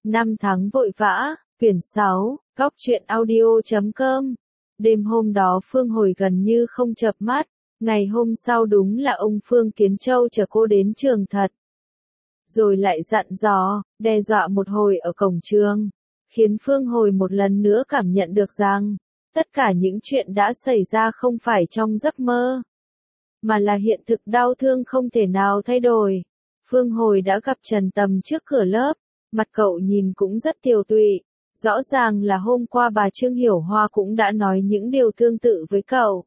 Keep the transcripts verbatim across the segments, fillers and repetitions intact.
Năm tháng vội vã, quyển sáu, góc truyện audio chấm com. Đêm hôm đó Phương Hồi gần như không chợp mắt, ngày hôm sau đúng là ông Phương Kiến Châu chở cô đến trường thật. Rồi lại dặn dò, đe dọa một hồi ở cổng trường, khiến Phương Hồi một lần nữa cảm nhận được rằng, tất cả những chuyện đã xảy ra không phải trong giấc mơ, mà là hiện thực đau thương không thể nào thay đổi. Phương Hồi đã gặp Trần Tầm trước cửa lớp, mặt cậu nhìn cũng rất tiều tụy, rõ ràng là hôm qua bà Trương Hiểu Hoa cũng đã nói những điều tương tự với cậu.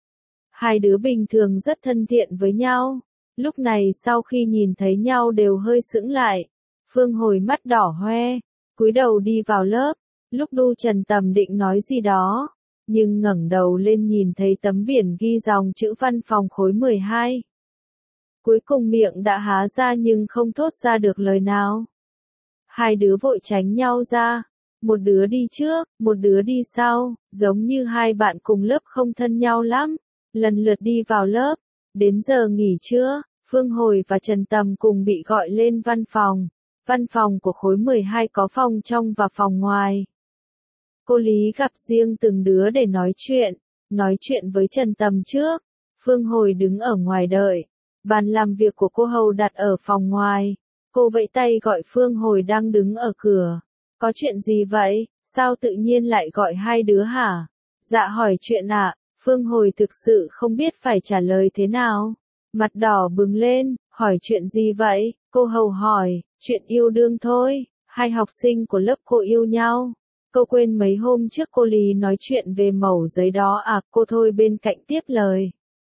Hai đứa bình thường rất thân thiện với nhau, lúc này sau khi nhìn thấy nhau đều hơi sững lại. Phương Hồi mắt đỏ hoe, cúi đầu đi vào lớp, lúc đu Trần Tầm định nói gì đó, nhưng ngẩng đầu lên nhìn thấy tấm biển ghi dòng chữ văn phòng khối mười hai. Cuối cùng miệng đã há ra nhưng không thốt ra được lời nào. Hai đứa vội tránh nhau ra, một đứa đi trước, một đứa đi sau, giống như hai bạn cùng lớp không thân nhau lắm, lần lượt đi vào lớp. Đến giờ nghỉ trưa, Phương Hồi và Trần Tầm cùng bị gọi lên văn phòng. Văn phòng của khối mười hai có phòng trong và phòng ngoài. Cô Lý gặp riêng từng đứa để nói chuyện, nói chuyện với Trần Tầm trước. Phương Hồi đứng ở ngoài đợi, bàn làm việc của cô hầu đặt ở phòng ngoài. Cô vẫy tay gọi Phương Hồi đang đứng ở cửa. Có chuyện gì vậy, sao tự nhiên lại gọi hai đứa hả? Dạ hỏi chuyện ạ. Phương Hồi thực sự không biết phải trả lời thế nào. Mặt đỏ bừng lên, hỏi chuyện gì vậy? Cô hầu hỏi, chuyện yêu đương thôi, hai học sinh của lớp cô yêu nhau. Cô quên mấy hôm trước cô Lý nói chuyện về mẩu giấy đó à? Cô Thôi bên cạnh tiếp lời.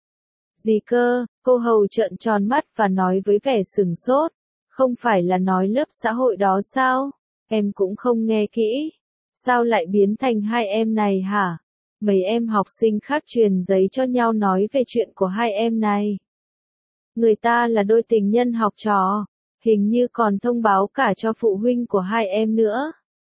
Gì cơ? Cô hầu trợn tròn mắt và nói với vẻ sửng sốt. Không phải là nói lớp xã hội đó sao? Em cũng không nghe kỹ. Sao lại biến thành hai em này hả? Mấy em học sinh khác truyền giấy cho nhau nói về chuyện của hai em này. Người ta là đôi tình nhân học trò, hình như còn thông báo cả cho phụ huynh của hai em nữa.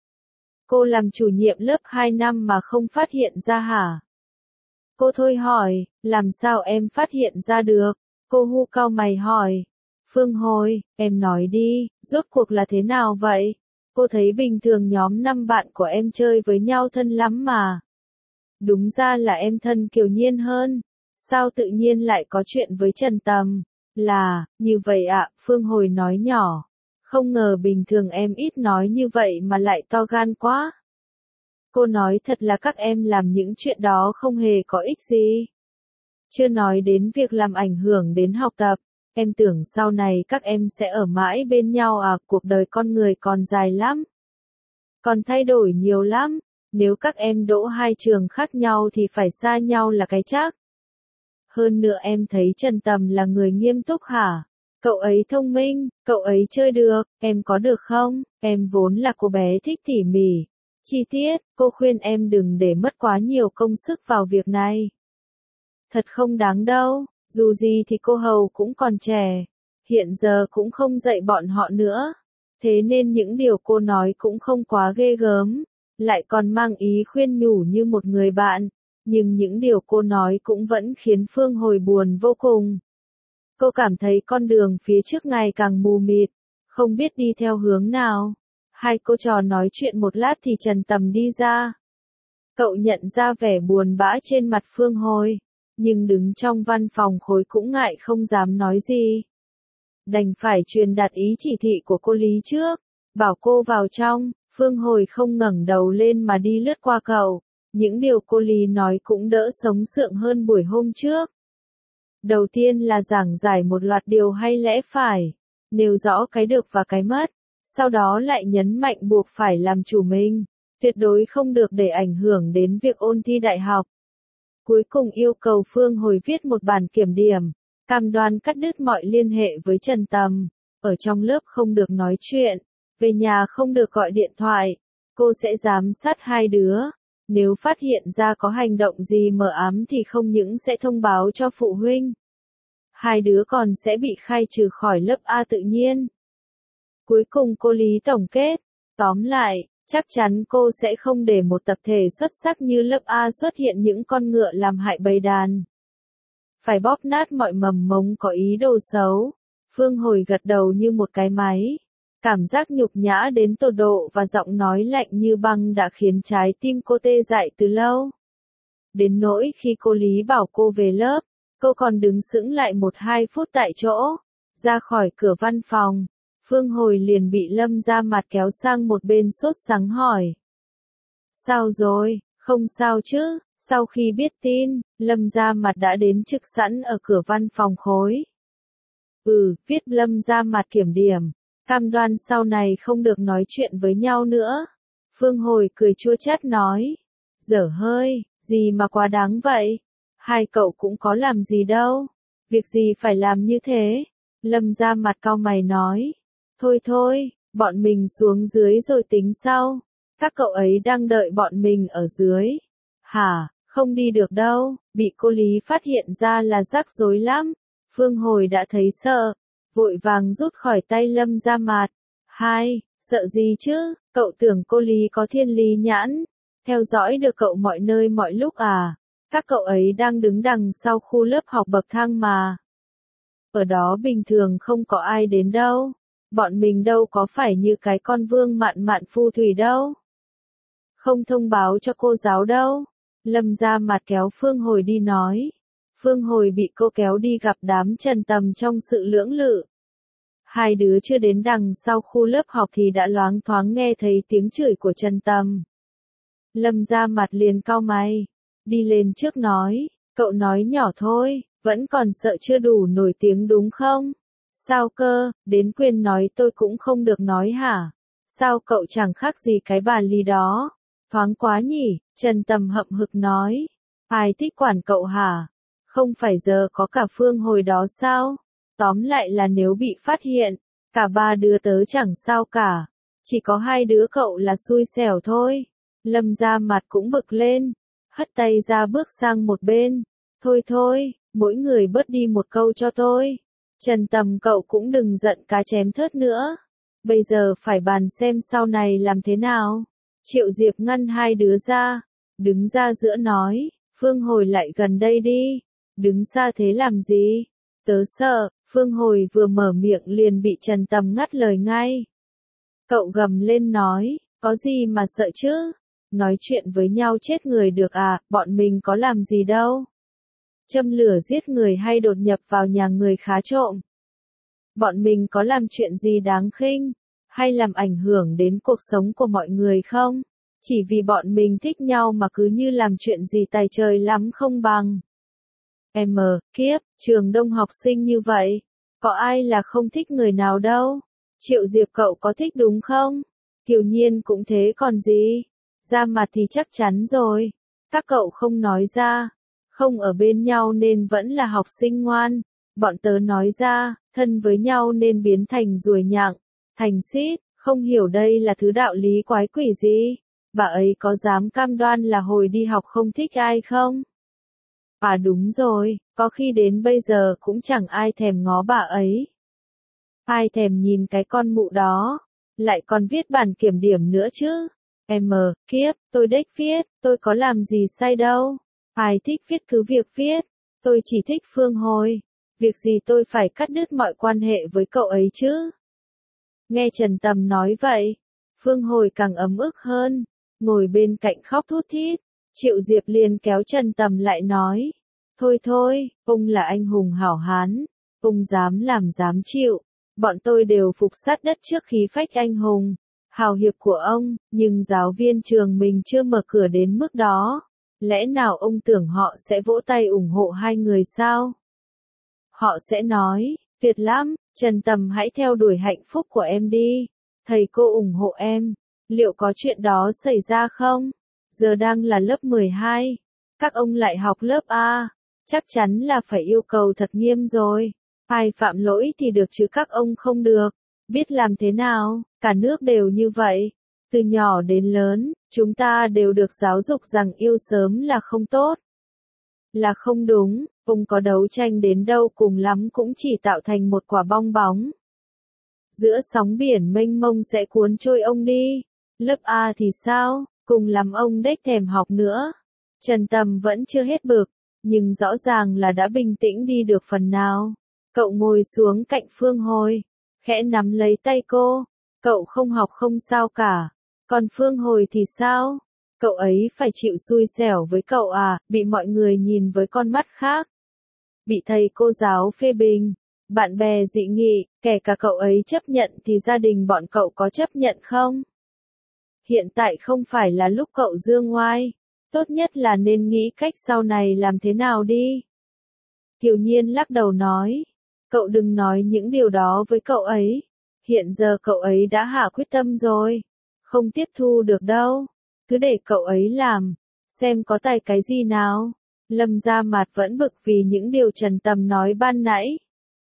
Cô làm chủ nhiệm lớp hai năm mà không phát hiện ra hả? Cô Thôi hỏi, làm sao em phát hiện ra được? Cô Hu cau mày hỏi. Phương Hồi, em nói đi, rốt cuộc là thế nào vậy? Cô thấy bình thường nhóm năm bạn của em chơi với nhau thân lắm mà. Đúng ra là em thân Kiều Nhiên hơn. Sao tự nhiên lại có chuyện với Trần Tầm? Là, như vậy ạ, Phương Hồi nói nhỏ. Không ngờ bình thường em ít nói như vậy mà lại to gan quá. Cô nói thật là các em làm những chuyện đó không hề có ích gì. Chưa nói đến việc làm ảnh hưởng đến học tập. Em tưởng sau này các em sẽ ở mãi bên nhau à, cuộc đời con người còn dài lắm. Còn thay đổi nhiều lắm, nếu các em đỗ hai trường khác nhau thì phải xa nhau là cái chắc. Hơn nữa em thấy Trần Tầm là người nghiêm túc hả? Cậu ấy thông minh, cậu ấy chơi được, em có được không? Em vốn là cô bé thích tỉ mỉ, chi tiết, cô khuyên em đừng để mất quá nhiều công sức vào việc này. Thật không đáng đâu. Dù gì thì cô hầu cũng còn trẻ, hiện giờ cũng không dạy bọn họ nữa, thế nên những điều cô nói cũng không quá ghê gớm, lại còn mang ý khuyên nhủ như một người bạn, nhưng những điều cô nói cũng vẫn khiến Phương Hồi buồn vô cùng. Cô cảm thấy con đường phía trước ngày càng mù mịt, không biết đi theo hướng nào. Hai cô trò nói chuyện một lát thì Trần Tầm đi ra. Cậu nhận ra vẻ buồn bã trên mặt Phương Hồi, nhưng đứng trong văn phòng khối cũng ngại không dám nói gì. Đành phải truyền đạt ý chỉ thị của cô Lý trước, bảo cô vào trong. Phương Hồi không ngẩng đầu lên mà đi lướt qua cậu. Những điều cô Lý nói cũng đỡ sống sượng hơn buổi hôm trước. Đầu tiên là giảng giải một loạt điều hay lẽ phải, nêu rõ cái được và cái mất, sau đó lại nhấn mạnh buộc phải làm chủ mình, tuyệt đối không được để ảnh hưởng đến việc ôn thi đại học. Cuối cùng yêu cầu Phương Hồi viết một bản kiểm điểm, cam đoan cắt đứt mọi liên hệ với Trần Tầm, ở trong lớp không được nói chuyện, về nhà không được gọi điện thoại, cô sẽ giám sát hai đứa, nếu phát hiện ra có hành động gì mờ ám thì không những sẽ thông báo cho phụ huynh, hai đứa còn sẽ bị khai trừ khỏi lớp A tự nhiên. Cuối cùng cô Lý tổng kết, tóm lại, chắc chắn cô sẽ không để một tập thể xuất sắc như lớp A xuất hiện những con ngựa làm hại bầy đàn. Phải bóp nát mọi mầm mống có ý đồ xấu. Phương Hồi gật đầu như một cái máy. Cảm giác nhục nhã đến tột độ và giọng nói lạnh như băng đã khiến trái tim cô tê dại từ lâu. Đến nỗi khi cô Lý bảo cô về lớp, cô còn đứng sững lại một hai phút tại chỗ. Ra khỏi cửa văn phòng, Phương Hồi liền bị Lâm Gia Mặt kéo sang một bên sốt sắng hỏi. Sao rồi, không sao chứ? Sau khi biết tin, Lâm Gia Mặt đã đến trực sẵn ở cửa văn phòng khối. Ừ, viết Lâm Gia Mặt kiểm điểm, cam đoan sau này không được nói chuyện với nhau nữa. Phương Hồi cười chua chát nói. Dở hơi, gì mà quá đáng vậy? Hai cậu cũng có làm gì đâu. Việc gì phải làm như thế? Lâm Gia Mặt cau mày nói. Thôi thôi, bọn mình xuống dưới rồi tính sau. Các cậu ấy đang đợi bọn mình ở dưới. Hả, không đi được đâu, bị cô Lý phát hiện ra là rắc rối lắm. Phương Hồi đã thấy sợ, vội vàng rút khỏi tay Lâm Gia Mặt. Hai, sợ gì chứ, cậu tưởng cô Lý có thiên lý nhãn, theo dõi được cậu mọi nơi mọi lúc à? Các cậu ấy đang đứng đằng sau khu lớp học bậc thang mà. Ở đó bình thường không có ai đến đâu. Bọn mình đâu có phải như cái con Vương Mạn Mạn phù thủy đâu. Không thông báo cho cô giáo đâu. Lâm Gia Mặt kéo Phương Hồi đi nói. Phương Hồi bị cô kéo đi gặp đám Trần Tầm trong sự lưỡng lự. Hai đứa chưa đến đằng sau khu lớp học thì đã loáng thoáng nghe thấy tiếng chửi của Trần Tầm. Lâm Gia Mặt liền cau mày, đi lên trước nói, cậu nói nhỏ thôi, vẫn còn sợ chưa đủ nổi tiếng đúng không? Sao cơ, đến quên nói tôi cũng không được nói hả? Sao cậu chẳng khác gì cái bà Lý đó? Thoáng quá nhỉ, Trần Tầm hậm hực nói. Ai thích quản cậu hả? Không phải giờ có cả Phương Hồi đó sao? Tóm lại là nếu bị phát hiện, cả ba đứa tớ chẳng sao cả. Chỉ có hai đứa cậu là xui xẻo thôi. Lâm Gia Mặt cũng bực lên, hất tay ra bước sang một bên. Thôi thôi, mỗi người bớt đi một câu cho tôi. Trần Tầm cậu cũng đừng giận cá chém thớt nữa. Bây giờ phải bàn xem sau này làm thế nào. Triệu Diệp ngăn hai đứa ra, đứng ra giữa nói, Phương Hồi lại gần đây đi. Đứng xa thế làm gì? Tớ sợ. Phương Hồi vừa mở miệng liền bị Trần Tầm ngắt lời ngay. Cậu gầm lên nói, có gì mà sợ chứ? Nói chuyện với nhau chết người được à, bọn mình có làm gì đâu. Châm lửa giết người hay đột nhập vào nhà người khá trộm. Bọn mình có làm chuyện gì đáng khinh, hay làm ảnh hưởng đến cuộc sống của mọi người không? Chỉ vì bọn mình thích nhau mà cứ như làm chuyện gì tài trời lắm không bằng. Em mờ, kiếp, trường đông học sinh như vậy, có ai là không thích người nào đâu. Triệu Diệp cậu có thích đúng không? Kiều Nhiên cũng thế còn gì. Ra mặt thì chắc chắn rồi. Các cậu không nói ra, không ở bên nhau nên vẫn là học sinh ngoan. Bọn tớ nói ra, thân với nhau nên biến thành ruồi nhặng, thành xít, không hiểu đây là thứ đạo lý quái quỷ gì. Bà ấy có dám cam đoan là hồi đi học không thích ai không? À đúng rồi, có khi đến bây giờ cũng chẳng ai thèm ngó bà ấy. Ai thèm nhìn cái con mụ đó, lại còn viết bản kiểm điểm nữa chứ. Em mờ, kiếp, tôi đếch viết, tôi có làm gì sai đâu. Ai thích viết cứ việc viết, tôi chỉ thích Phương Hồi. Việc gì tôi phải cắt đứt mọi quan hệ với cậu ấy chứ? Nghe Trần Tầm nói vậy, Phương Hồi càng ấm ức hơn, ngồi bên cạnh khóc thút thít. Triệu Diệp liền kéo Trần Tầm lại nói, thôi thôi, ông là anh hùng hảo hán, ông dám làm dám chịu, bọn tôi đều phục sát đất trước khí phách anh hùng, hào hiệp của ông, nhưng giáo viên trường mình chưa mở cửa đến mức đó, lẽ nào ông tưởng họ sẽ vỗ tay ủng hộ hai người sao? Họ sẽ nói, tuyệt lắm, Trần Tầm hãy theo đuổi hạnh phúc của em đi, thầy cô ủng hộ em, liệu có chuyện đó xảy ra không? Giờ đang là lớp mười hai, các ông lại học lớp A, chắc chắn là phải yêu cầu thật nghiêm rồi. Ai phạm lỗi thì được chứ các ông không được. Biết làm thế nào, cả nước đều như vậy. Từ nhỏ đến lớn, chúng ta đều được giáo dục rằng yêu sớm là không tốt. Là không đúng, ông có đấu tranh đến đâu cùng lắm cũng chỉ tạo thành một quả bong bóng. Giữa sóng biển mênh mông sẽ cuốn trôi ông đi. Lớp A thì sao? Cùng lắm ông đếch thèm học nữa. Trần Tầm vẫn chưa hết bực, nhưng rõ ràng là đã bình tĩnh đi được phần nào. Cậu ngồi xuống cạnh Phương Hồi, khẽ nắm lấy tay cô. Cậu không học không sao cả. Còn Phương Hồi thì sao? Cậu ấy phải chịu xui xẻo với cậu à, bị mọi người nhìn với con mắt khác. Bị thầy cô giáo phê bình, bạn bè dị nghị, kể cả cậu ấy chấp nhận thì gia đình bọn cậu có chấp nhận không? Hiện tại không phải là lúc cậu dương ngoai. Tốt nhất là nên nghĩ cách sau này làm thế nào đi. Kiều Nhiên lắc đầu nói. Cậu đừng nói những điều đó với cậu ấy. Hiện giờ cậu ấy đã hạ quyết tâm rồi. Không tiếp thu được đâu. Cứ để cậu ấy làm. Xem có tài cái gì nào. Lâm Gia Mạt vẫn bực vì những điều Trần Tầm nói ban nãy.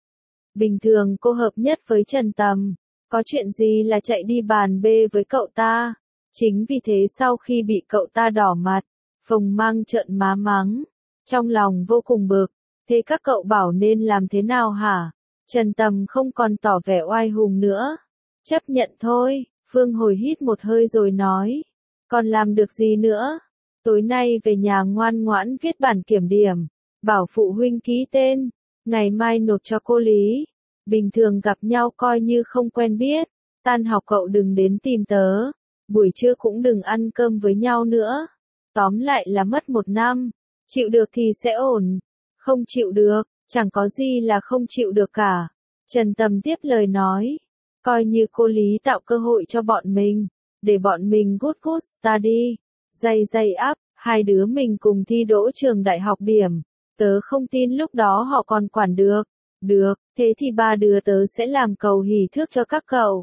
Bình thường cô hợp nhất với Trần Tầm. Có chuyện gì là chạy đi bàn bê với cậu ta. Chính vì thế sau khi bị cậu ta đỏ mặt, Phùng Mang trợn má mắng. Trong lòng vô cùng bực. Thế các cậu bảo nên làm thế nào hả? Trần Tầm không còn tỏ vẻ oai hùng nữa. Chấp nhận thôi. Phương Hồi hít một hơi rồi nói. Còn làm được gì nữa? Tối nay về nhà ngoan ngoãn viết bản kiểm điểm. Bảo phụ huynh ký tên. Ngày mai nộp cho cô Lý. Bình thường gặp nhau coi như không quen biết. Tan học cậu đừng đến tìm tớ. Buổi trưa cũng đừng ăn cơm với nhau nữa. Tóm lại là mất một năm. Chịu được thì sẽ ổn. Không chịu được, chẳng có gì là không chịu được cả. Trần Tầm tiếp lời nói. Coi như cô Lý tạo cơ hội cho bọn mình. Để bọn mình good good study. Dày dày áp, hai đứa mình cùng thi đỗ trường đại học điểm. Tớ không tin lúc đó họ còn quản được. Được, thế thì ba đứa tớ sẽ làm cầu hỷ thước cho các cậu.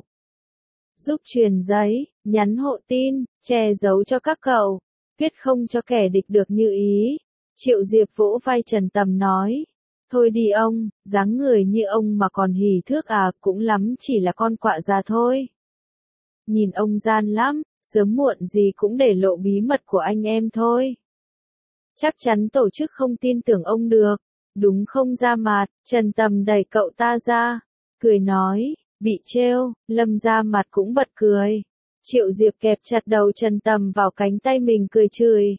Giúp truyền giấy, nhắn hộ tin, che giấu cho các cậu. Viết không cho kẻ địch được như ý. Triệu Diệp vỗ vai Trần Tầm nói. Thôi đi ông, dáng người như ông mà còn hỷ thước à, cũng lắm chỉ là con quạ già thôi. Nhìn ông gian lắm, sớm muộn gì cũng để lộ bí mật của anh em thôi. Chắc chắn tổ chức không tin tưởng ông được. Đúng không Gia Mạt? Trần Tầm đẩy cậu ta ra. Cười nói, bị trêu, Lâm Gia Mạt cũng bật cười. Triệu Diệp kẹp chặt đầu Trần Tầm vào cánh tay mình cười chửi.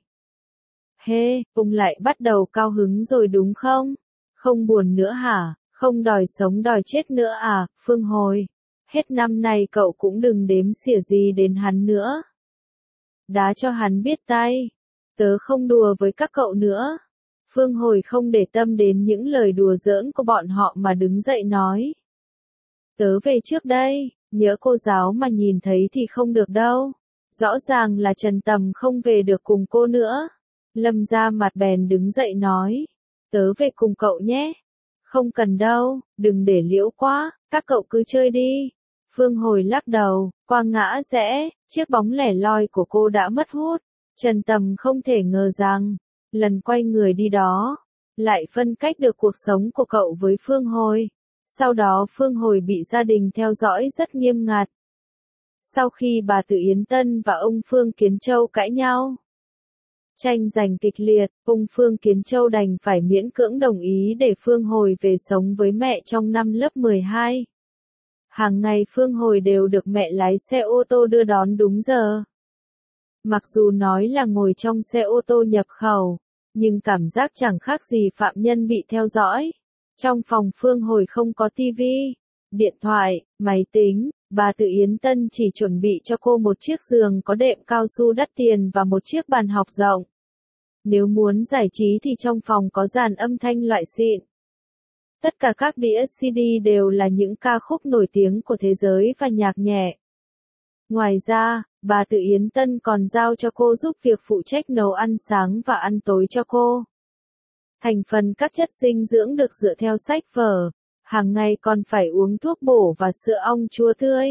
Hê, hey, ông lại bắt đầu cao hứng rồi đúng không? Không buồn nữa hả? Không đòi sống đòi chết nữa à, Phương Hồi? Hết năm này cậu cũng đừng đếm xỉa gì đến hắn nữa. Đá cho hắn biết tay. Tớ không đùa với các cậu nữa. Phương Hồi không để tâm đến những lời đùa giỡn của bọn họ mà đứng dậy nói. Tớ về trước đây, nhớ cô giáo mà nhìn thấy thì không được đâu. Rõ ràng là Trần Tầm không về được cùng cô nữa. Lâm Gia Mạt bèn đứng dậy nói. Tớ về cùng cậu nhé. Không cần đâu, đừng để liễu quá, các cậu cứ chơi đi. Phương Hồi lắc đầu, qua ngã rẽ, chiếc bóng lẻ loi của cô đã mất hút. Trần Tầm không thể ngờ rằng, lần quay người đi đó, lại phân cách được cuộc sống của cậu với Phương Hồi. Sau đó Phương Hồi bị gia đình theo dõi rất nghiêm ngặt. Sau khi bà Từ Yến Tân và ông Phương Kiến Châu cãi nhau, tranh giành kịch liệt, ông Phương Kiến Châu đành phải miễn cưỡng đồng ý để Phương Hồi về sống với mẹ trong năm lớp mười hai. Hàng ngày Phương Hồi đều được mẹ lái xe ô tô đưa đón đúng giờ. Mặc dù nói là ngồi trong xe ô tô nhập khẩu, nhưng cảm giác chẳng khác gì phạm nhân bị theo dõi. Trong phòng Phương Hồi không có tivi, điện thoại, máy tính, bà Từ Yến Tân chỉ chuẩn bị cho cô một chiếc giường có đệm cao su đắt tiền và một chiếc bàn học rộng. Nếu muốn giải trí thì trong phòng có dàn âm thanh loại xịn. Tất cả các đĩa xê đê đều là những ca khúc nổi tiếng của thế giới và nhạc nhẹ. Ngoài ra, bà Từ Yến Tân còn giao cho cô giúp việc phụ trách nấu ăn sáng và ăn tối cho cô. Thành phần các chất dinh dưỡng được dựa theo sách vở, hàng ngày còn phải uống thuốc bổ và sữa ong chua tươi.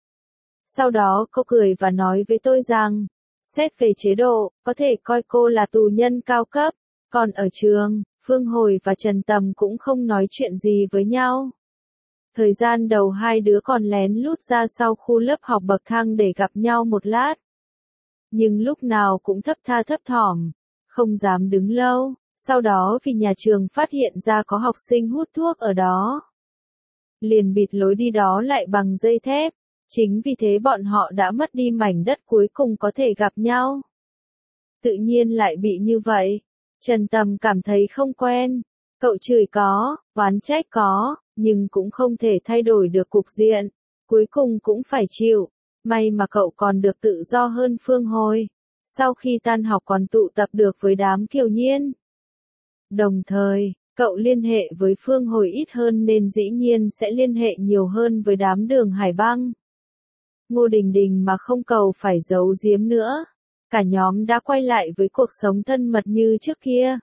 Sau đó cô cười và nói với tôi rằng, xét về chế độ, có thể coi cô là tù nhân cao cấp, còn ở trường, Phương Hồi và Trần Tầm cũng không nói chuyện gì với nhau. Thời gian đầu hai đứa còn lén lút ra sau khu lớp học bậc thang để gặp nhau một lát. Nhưng lúc nào cũng thấp tha thấp thỏm, không dám đứng lâu, sau đó vì nhà trường phát hiện ra có học sinh hút thuốc ở đó. Liền bịt lối đi đó lại bằng dây thép, chính vì thế bọn họ đã mất đi mảnh đất cuối cùng có thể gặp nhau. Tự nhiên lại bị như vậy, Trần Tầm cảm thấy không quen, cậu chửi có, oán trách có, nhưng cũng không thể thay đổi được cục diện. cuối cùng cũng phải chịu. May mà cậu còn được tự do hơn Phương Hồi. Sau khi tan học còn tụ tập được với đám Kiều Nhiên. Đồng thời, cậu liên hệ với Phương Hồi ít hơn nên dĩ nhiên sẽ liên hệ nhiều hơn với đám Đường Hải Băng. Ngô Đình Đình mà không cầu phải giấu giếm nữa. Cả nhóm đã quay lại với cuộc sống thân mật như trước kia.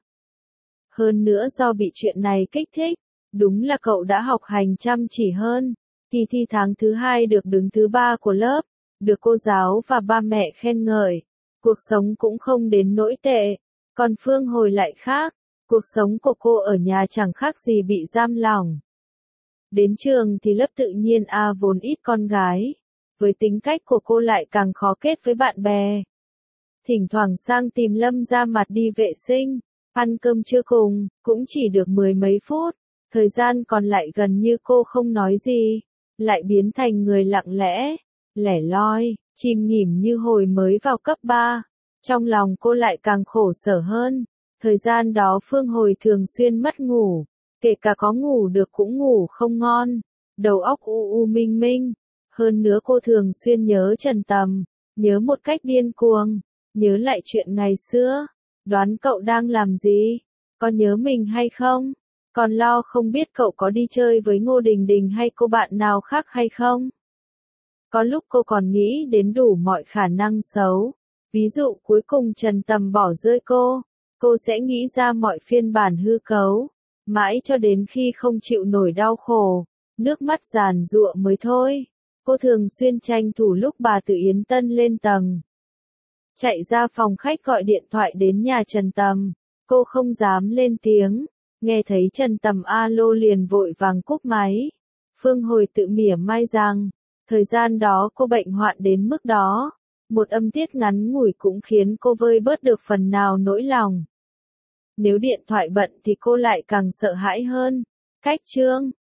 Hơn nữa do bị chuyện này kích thích, đúng là cậu đã học hành chăm chỉ hơn. Kỳ thi tháng thứ hai được đứng thứ ba của lớp, được cô giáo và ba mẹ khen ngợi. Cuộc sống cũng không đến nỗi tệ. Còn Phương Hồi lại khác, cuộc sống của cô ở nhà chẳng khác gì bị giam lỏng. Đến trường thì lớp tự nhiên A vốn ít con gái. Với tính cách của cô lại càng khó kết với bạn bè. Thỉnh thoảng sang tìm Lâm ra mặt đi vệ sinh, ăn cơm trưa cùng, cũng chỉ được mười mấy phút. Thời gian còn lại gần như cô không nói gì, lại biến thành người lặng lẽ, lẻ loi, chìm nghỉm như hồi mới vào cấp ba. Trong lòng cô lại càng khổ sở hơn. Thời gian đó Phương Hồi thường xuyên mất ngủ, kể cả có ngủ được cũng ngủ không ngon, đầu óc u u minh minh. Hơn nữa cô thường xuyên nhớ Trần Tầm, nhớ một cách điên cuồng, nhớ lại chuyện ngày xưa. Đoán cậu đang làm gì? Có nhớ mình hay không? Còn lo không biết cậu có đi chơi với Ngô Đình Đình hay cô bạn nào khác hay không? Có lúc cô còn nghĩ đến đủ mọi khả năng xấu. Ví dụ cuối cùng Trần Tầm bỏ rơi cô, cô sẽ nghĩ ra mọi phiên bản hư cấu, mãi cho đến khi không chịu nổi đau khổ, nước mắt giàn giụa mới thôi. Cô thường xuyên tranh thủ lúc bà Từ Yến Tân lên tầng, chạy ra phòng khách gọi điện thoại đến nhà Trần Tầm. Cô không dám lên tiếng, nghe thấy Trần Tầm alo liền vội vàng cúp máy. Phương Hồi tự mỉa mai rằng, thời gian đó cô bệnh hoạn đến mức đó, một âm tiết ngắn ngủi cũng khiến cô vơi bớt được phần nào nỗi lòng. Nếu điện thoại bận thì cô lại càng sợ hãi hơn. Cách chương